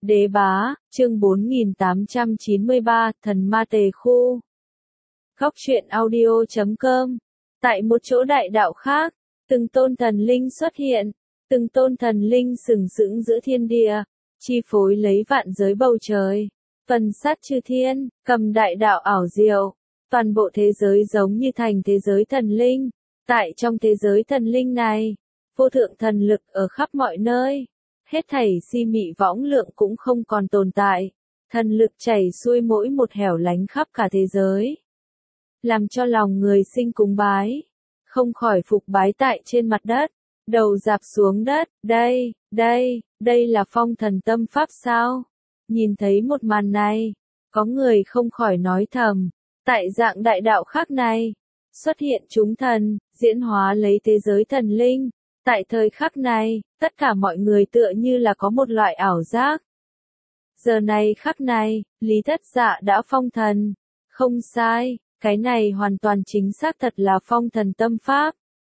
Đế bá, chương 4893, thần ma tề khu. Góc truyện audio.com. Tại một chỗ đại đạo khác, từng tôn thần linh xuất hiện, từng tôn thần linh sừng sững giữa thiên địa, chi phối lấy vạn giới bầu trời, phần sát chư thiên, cầm đại đạo ảo diệu, toàn bộ thế giới giống như thành thế giới thần linh. Tại trong thế giới thần linh này, vô thượng thần lực ở khắp mọi nơi. Hết thảy si mị võng lượng cũng không còn tồn tại, thần lực chảy xuôi mỗi một hẻo lánh khắp cả thế giới, làm cho lòng người sinh cúng bái, không khỏi phục bái tại trên mặt đất, đầu dạp xuống đất. Đây là phong thần tâm pháp sao? Nhìn thấy một màn này, có người không khỏi nói thầm, tại dạng đại đạo khác này, xuất hiện chúng thần, diễn hóa lấy thế giới thần linh. Tại thời khắc này, tất cả mọi người tựa như là có một loại ảo giác. Giờ này khắc này, Lý Thất Dạ đã phong thần. Không sai, cái này hoàn toàn chính xác thật là phong thần tâm pháp.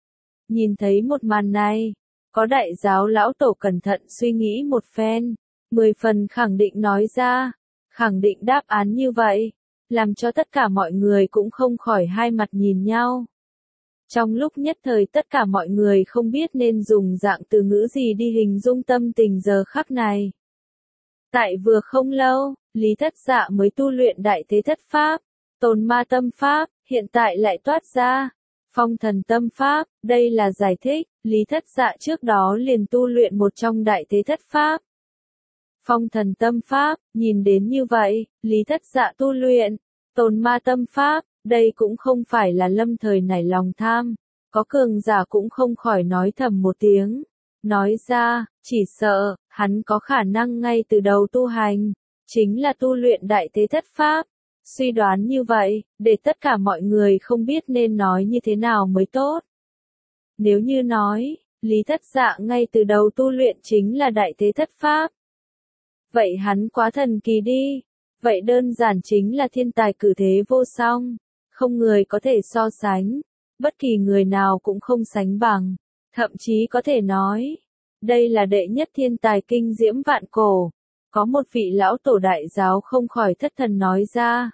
Nhìn thấy một màn này, có đại giáo lão tổ cẩn thận suy nghĩ một phen, 10 phần khẳng định nói ra, khẳng định đáp án như vậy, làm cho tất cả mọi người cũng không khỏi hai mặt nhìn nhau. Trong lúc nhất thời tất cả mọi người không biết nên dùng dạng từ ngữ gì đi hình dung tâm tình giờ khắc này. Tại vừa không lâu, Lý Thất Dạ mới tu luyện đại thế thất pháp, tồn ma tâm pháp, hiện tại lại toát ra phong thần tâm pháp. Đây là giải thích, Lý Thất Dạ trước đó liền tu luyện một trong đại thế thất pháp. Phong thần tâm pháp, nhìn đến như vậy, Lý Thất Dạ tu luyện tồn ma tâm pháp. Đây cũng không phải là lâm thời nảy lòng tham, có cường giả cũng không khỏi nói thầm một tiếng, nói ra, chỉ sợ, hắn có khả năng ngay từ đầu tu hành, chính là tu luyện đại thế thất pháp. Suy đoán như vậy, để tất cả mọi người không biết nên nói như thế nào mới tốt. Nếu như nói, Lý Thất Dạ ngay từ đầu tu luyện chính là đại thế thất pháp, vậy hắn quá thần kỳ đi, vậy đơn giản chính là thiên tài cử thế vô song. Không người có thể so sánh, bất kỳ người nào cũng không sánh bằng, thậm chí có thể nói, đây là đệ nhất thiên tài kinh diễm vạn cổ. Có một vị lão tổ đại giáo không khỏi thất thần nói ra.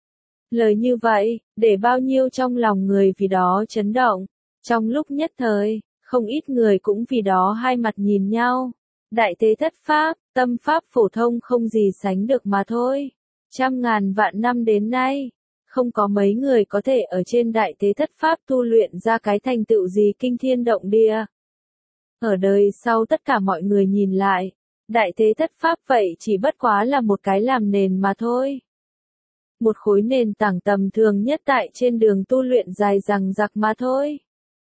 Lời như vậy, để bao nhiêu trong lòng người vì đó chấn động, trong lúc nhất thời, không ít người cũng vì đó hai mặt nhìn nhau. Đại thế thất pháp, tâm pháp phổ thông không gì sánh được mà thôi. Trăm ngàn vạn năm đến nay, không có mấy người có thể ở trên đại thế thất pháp tu luyện ra cái thành tựu gì kinh thiên động địa. Ở đời sau tất cả mọi người nhìn lại, đại thế thất pháp vậy chỉ bất quá là một cái làm nền mà thôi. Một khối nền tảng tầm thường nhất tại trên đường tu luyện dài dằng dặc mà thôi.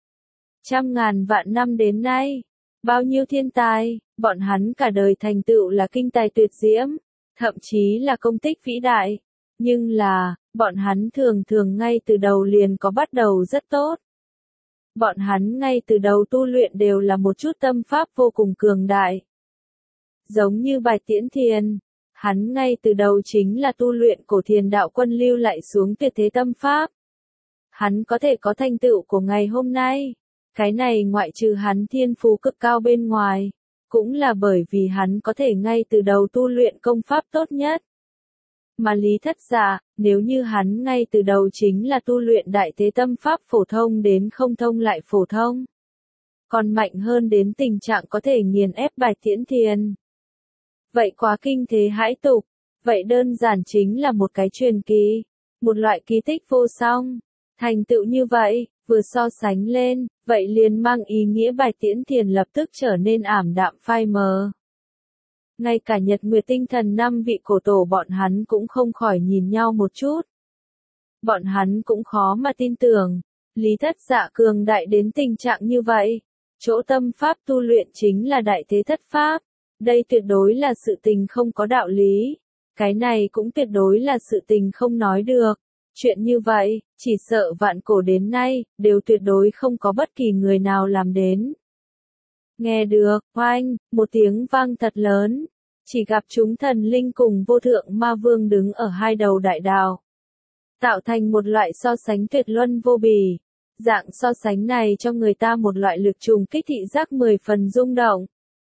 Trăm ngàn vạn năm đến nay, bao nhiêu thiên tài, bọn hắn cả đời thành tựu là kinh tài tuyệt diễm, thậm chí là công tích vĩ đại. Nhưng là, bọn hắn thường thường ngay từ đầu liền có bắt đầu rất tốt. Bọn hắn ngay từ đầu tu luyện đều là một chút tâm pháp vô cùng cường đại. Giống như Bạch Tiễn Thiền, hắn ngay từ đầu chính là tu luyện cổ thiền đạo quân lưu lại xuống tuyệt thế tâm pháp. Hắn có thể có thành tựu của ngày hôm nay, cái này ngoại trừ hắn thiên phú cực cao bên ngoài, cũng là bởi vì hắn có thể ngay từ đầu tu luyện công pháp tốt nhất. Mà Lý Thất Dạ, nếu như hắn ngay từ đầu chính là tu luyện đại thế tâm pháp phổ thông đến không thông lại phổ thông, còn mạnh hơn đến tình trạng có thể nghiền ép Bạch Tiễn Thiền. Vậy quá kinh thế hãi tục, vậy đơn giản chính là một cái truyền kỳ, một loại kỳ tích vô song. Thành tựu như vậy, vừa so sánh lên, vậy liền mang ý nghĩa Bạch Tiễn Thiền lập tức trở nên ảm đạm phai mờ. Ngay cả Nhật Nguyệt Tinh Thần 5 vị cổ tổ bọn hắn cũng không khỏi nhìn nhau một chút. Bọn hắn cũng khó mà tin tưởng, Lý Thất Dạ cường đại đến tình trạng như vậy. Chỗ tâm pháp tu luyện chính là đại thế thất pháp. Đây tuyệt đối là sự tình không có đạo lý. Cái này cũng tuyệt đối là sự tình không nói được. Chuyện như vậy, chỉ sợ vạn cổ đến nay, đều tuyệt đối không có bất kỳ người nào làm đến. Nghe được, oanh, một tiếng vang thật lớn, chỉ gặp chúng thần linh cùng vô thượng ma vương đứng ở hai đầu đại đạo, tạo thành một loại so sánh tuyệt luân vô bì. Dạng so sánh này cho người ta một loại lực trùng kích thị giác 10 phần rung động.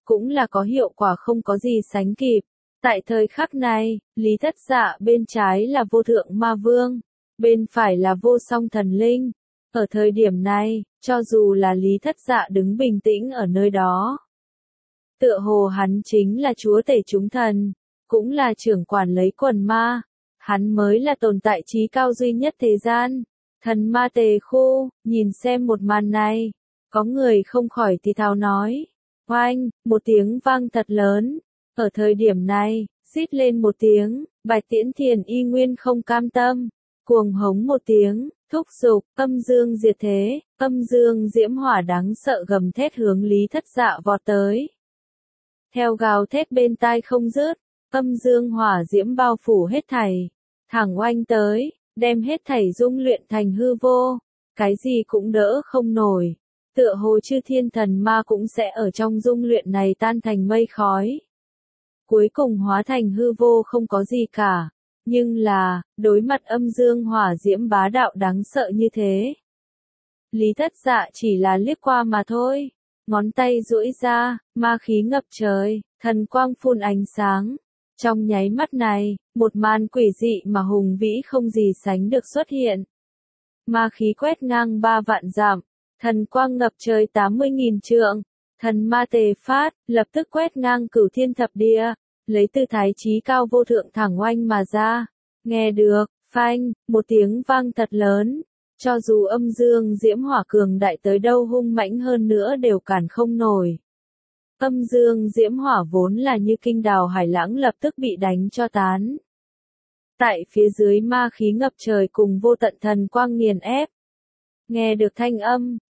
cũng là có hiệu quả không có gì sánh kịp. Tại thời khắc này, Lý Thất Dạ bên trái là vô thượng ma vương, bên phải là vô song thần linh. Ở thời điểm này, cho dù là Lý Thất Dạ đứng bình tĩnh ở nơi đó, tựa hồ hắn chính là chúa tể chúng thần, cũng là trưởng quản lấy quần ma. Hắn mới là tồn tại trí cao duy nhất thế gian. Thần ma tề khu, nhìn xem một màn này, có người không khỏi thì thào nói. Oanh, một tiếng vang thật lớn. Ở thời điểm này, rít lên một tiếng, Bạch Tiễn Thiền y nguyên không cam tâm, cuồng hống một tiếng, thúc giục, âm dương diệt thế, âm dương diễm hỏa đáng sợ gầm thét hướng Lý Thất Dạ vọt tới. Theo gào thét bên tai không dứt, âm dương hỏa diễm bao phủ hết thảy, thẳng oanh tới, đem hết thảy dung luyện thành hư vô, cái gì cũng đỡ không nổi, tựa hồ chư thiên thần ma cũng sẽ ở trong dung luyện này tan thành mây khói. Cuối cùng hóa thành hư vô không có gì cả, nhưng là, đối mặt âm dương hỏa diễm bá đạo đáng sợ như thế. Lý Thất Dạ chỉ là liếc qua mà thôi, ngón tay duỗi ra, ma khí ngập trời, thần quang phun ánh sáng. Trong nháy mắt này, một màn quỷ dị mà hùng vĩ không gì sánh được xuất hiện. Ma khí quét ngang 3 vạn dặm, thần quang ngập trời 80.000 trượng, thần ma tề phát, lập tức quét ngang cửu thiên thập địa, lấy tư thái chí cao vô thượng thẳng oanh mà ra. Nghe được, phanh, một tiếng vang thật lớn, cho dù âm dương diễm hỏa cường đại tới đâu hung mãnh hơn nữa đều cản không nổi. Âm dương diễm hỏa vốn là như kinh đào hải lãng lập tức bị đánh cho tán. Tại phía dưới ma khí ngập trời cùng vô tận thần quang nghiền ép. Nghe được thanh âm,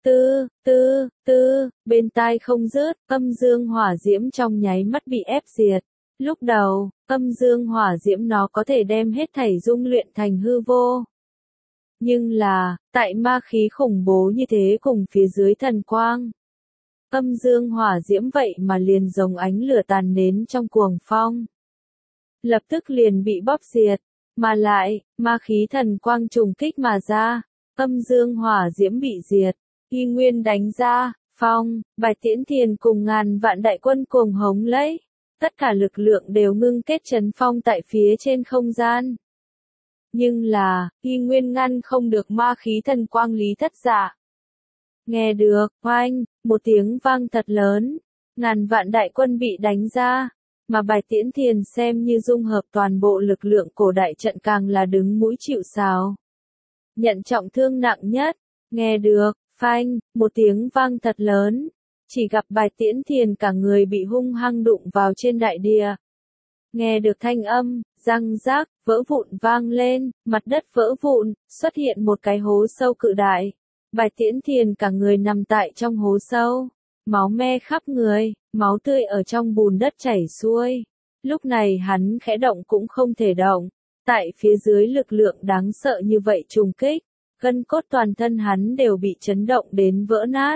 bên tai không dứt, âm dương hỏa diễm trong nháy mắt bị ép diệt. Lúc đầu, âm dương hỏa diễm nó có thể đem hết thảy dung luyện thành hư vô. Nhưng là, tại ma khí khủng bố như thế cùng phía dưới thần quang. Âm dương hỏa diễm vậy mà liền giống ánh lửa tàn nến trong cuồng phong. Lập tức liền bị bóp diệt, mà lại, ma khí thần quang trùng kích mà ra, âm dương hỏa diễm bị diệt, y nguyên đánh ra, phong, Bạch Tiễn Thiền cùng ngàn vạn đại quân cùng hống lấy, tất cả lực lượng đều ngưng kết trấn phong tại phía trên không gian. Nhưng là, y nguyên ngăn không được ma khí thần quang Lý Thất Dạ. Nghe được, oanh, một tiếng vang thật lớn, ngàn vạn đại quân bị đánh ra, mà Bạch Tiễn Thiền xem như dung hợp toàn bộ lực lượng cổ đại trận càng là đứng mũi chịu sào. Nhận trọng thương nặng nhất, nghe được, phanh, một tiếng vang thật lớn, chỉ gặp Bạch Tiễn Thiền cả người bị hung hăng đụng vào trên đại địa. Nghe được thanh âm, răng rác, vỡ vụn vang lên, mặt đất vỡ vụn, xuất hiện một cái hố sâu cự đại. Bạch Tiễn Thiền cả người nằm tại trong hố sâu, máu me khắp người, máu tươi ở trong bùn đất chảy xuôi. Lúc này hắn khẽ động cũng không thể động, tại phía dưới lực lượng đáng sợ như vậy trùng kích, gân cốt toàn thân hắn đều bị chấn động đến vỡ nát.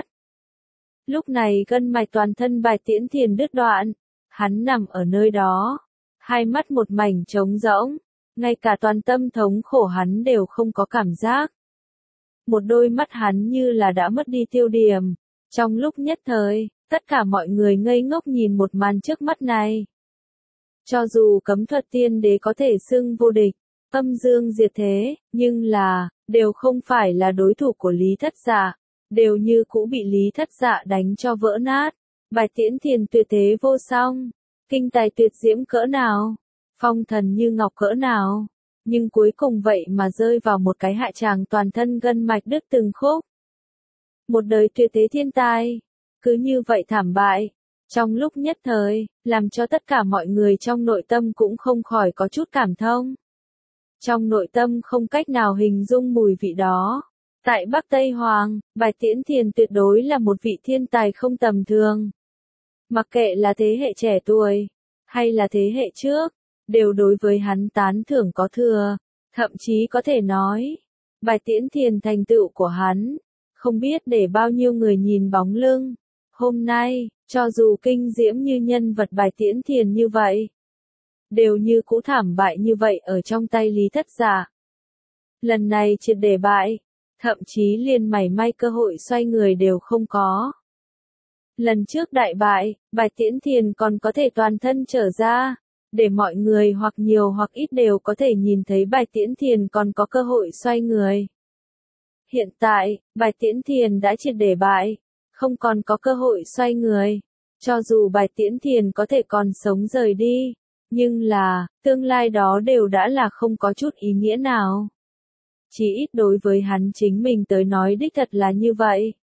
Lúc này gân mạch toàn thân Bạch Tiễn Thiền đứt đoạn, hắn nằm ở nơi đó, hai mắt một mảnh trống rỗng, ngay cả toàn tâm thống khổ hắn đều không có cảm giác. Một đôi mắt hắn như là đã mất đi tiêu điểm. Trong lúc nhất thời, tất cả mọi người ngây ngốc nhìn một màn trước mắt này. Cho dù cấm thuật tiên đế có thể xưng vô địch, âm dương diệt thế, nhưng là, đều không phải là đối thủ của Lý Thất Dạ, đều như cũ bị Lý Thất Dạ đánh cho vỡ nát. Bạch Tiễn Thiền tuyệt thế vô song, kinh tài tuyệt diễm cỡ nào, phong thần như ngọc cỡ nào. Nhưng cuối cùng vậy mà rơi vào một cái hạ tràng toàn thân gân mạch đứt từng khúc. Một đời tuyệt thế thiên tài, cứ như vậy thảm bại, trong lúc nhất thời, làm cho tất cả mọi người trong nội tâm cũng không khỏi có chút cảm thông. Trong nội tâm không cách nào hình dung mùi vị đó. Tại Bắc Tây Hoàng, Bạch Tiễn Thiền tuyệt đối là một vị thiên tài không tầm thường. Mặc kệ là thế hệ trẻ tuổi, hay là thế hệ trước, đều đối với hắn tán thưởng có thừa, thậm chí có thể nói, Bạch Tiễn Thiền thành tựu của hắn, không biết để bao nhiêu người nhìn bóng lưng. Hôm nay, cho dù kinh diễm như nhân vật Bạch Tiễn Thiền như vậy, đều như cũ thảm bại như vậy ở trong tay Lý Thất Dạ. Lần này triệt để bại, thậm chí liền mảy may cơ hội xoay người đều không có. Lần trước đại bại, Bạch Tiễn Thiền còn có thể toàn thân trở ra, để mọi người hoặc nhiều hoặc ít đều có thể nhìn thấy Bạch Tiễn Thiền còn có cơ hội xoay người. Hiện tại, Bạch Tiễn Thiền đã triệt để bại, không còn có cơ hội xoay người. Cho dù Bạch Tiễn Thiền có thể còn sống rời đi, nhưng là, tương lai đó đều đã là không có chút ý nghĩa nào. Chỉ ít đối với hắn chính mình tới nói đích thật là như vậy.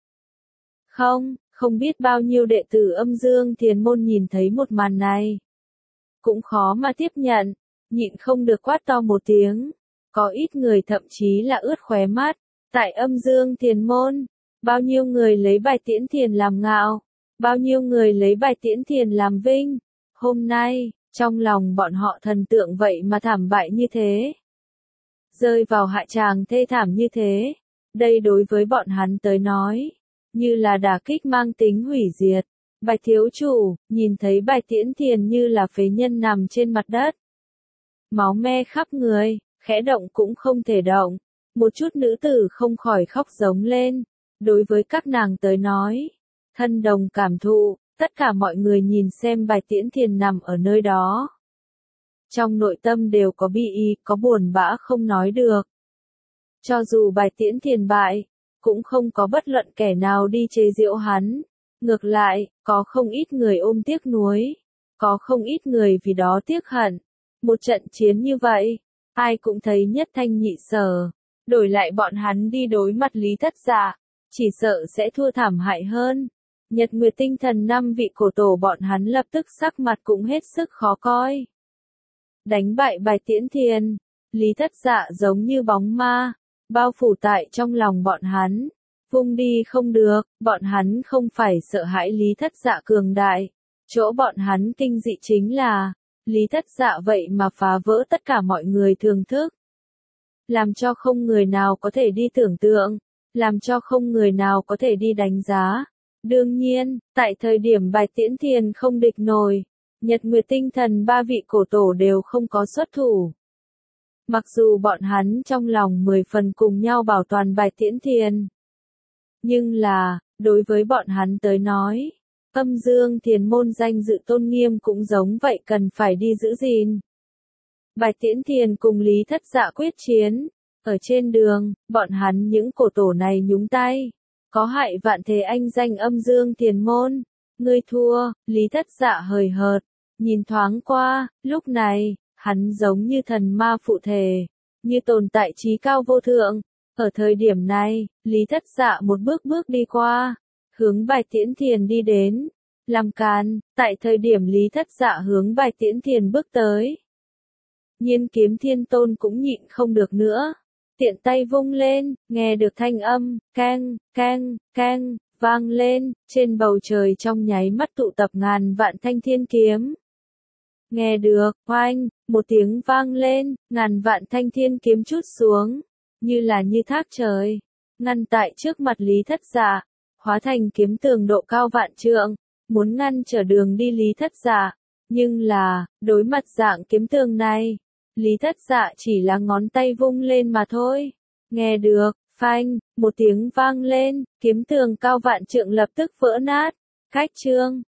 Không biết bao nhiêu đệ tử Âm Dương Thiền Môn nhìn thấy một màn này. Cũng khó mà tiếp nhận, nhịn không được quát to một tiếng. Có ít người thậm chí là ướt khóe mắt. Tại Âm Dương Thiền Môn, bao nhiêu người lấy Bạch Tiễn Thiền làm ngạo, bao nhiêu người lấy Bạch Tiễn Thiền làm vinh. Hôm nay, trong lòng bọn họ thần tượng vậy mà thảm bại như thế. Rơi vào hạ tràng thê thảm như thế. Đây đối với bọn hắn tới nói, như là đả kích mang tính hủy diệt. Bạch thiếu chủ, nhìn thấy Bạch Tiễn Thiền như là phế nhân nằm trên mặt đất. Máu me khắp người, khẽ động cũng không thể động. Một chút nữ tử không khỏi khóc giống lên. Đối với các nàng tới nói, thân đồng cảm thụ, tất cả mọi người nhìn xem Bạch Tiễn Thiền nằm ở nơi đó. Trong nội tâm đều có bi ý, có buồn bã không nói được. Cho dù Bạch Tiễn Thiền bại, cũng không có bất luận kẻ nào đi chế giễu hắn. Ngược lại, có không ít người ôm tiếc nuối, có không ít người vì đó tiếc hận. Một trận chiến như vậy, ai cũng thấy nhất thanh nhị sở. Đổi lại bọn hắn đi đối mặt Lý Thất Dạ, chỉ sợ sẽ thua thảm hại hơn. Nhật Nguyệt Tinh Thần 5 vị cổ tổ bọn hắn lập tức sắc mặt cũng hết sức khó coi. Đánh bại Bạch Tiễn Thiền, Lý Thất Dạ giống như bóng ma, bao phủ tại trong lòng bọn hắn. Vung đi không được, bọn hắn không phải sợ hãi Lý Thất Dạ cường đại. Chỗ bọn hắn kinh dị chính là, Lý Thất Dạ vậy mà phá vỡ tất cả mọi người thường thức. Làm cho không người nào có thể đi tưởng tượng, làm cho không người nào có thể đi đánh giá. Đương nhiên, tại thời điểm Bạch Tiễn Thiền không địch nổi, Nhật Nguyệt Tinh Thần 3 vị cổ tổ đều không có xuất thủ. Mặc dù bọn hắn trong lòng 10 phần cùng nhau bảo toàn Bạch Tiễn Thiền. Nhưng là, đối với bọn hắn tới nói, Âm Dương Thiền Môn danh dự tôn nghiêm cũng giống vậy cần phải đi giữ gìn. Bạch Tiễn Thiền cùng Lý Thất Dạ quyết chiến. Ở trên đường, bọn hắn những cổ tổ này nhúng tay. Có hại vạn thế anh danh Âm Dương Thiền Môn. Ngươi thua, Lý Thất Dạ hời hợt. Nhìn thoáng qua, lúc này, hắn giống như thần ma phụ thể. Như tồn tại trí cao vô thượng. Ở thời điểm này, Lý Thất Dạ một bước bước đi qua. Hướng Bạch Tiễn Thiền đi đến. Làm càn, tại thời điểm Lý Thất Dạ hướng Bạch Tiễn Thiền bước tới. Nhiên Kiếm Thiên Tôn cũng nhịn không được nữa. Tiện tay vung lên, nghe được thanh âm, keng, keng, keng, vang lên, trên bầu trời trong nháy mắt tụ tập ngàn vạn thanh thiên kiếm. Nghe được, oanh, một tiếng vang lên, ngàn vạn thanh thiên kiếm trút xuống, như là như thác trời, ngăn tại trước mặt Lý Thất Dạ, hóa thành kiếm tường độ cao vạn trượng, muốn ngăn trở đường đi Lý Thất Dạ. Nhưng là, đối mặt dạng kiếm tường này, Lý Thất Dạ chỉ là ngón tay vung lên mà thôi. Nghe được, phanh, một tiếng vang lên, kiếm tường cao vạn trượng lập tức vỡ nát. Khách trương,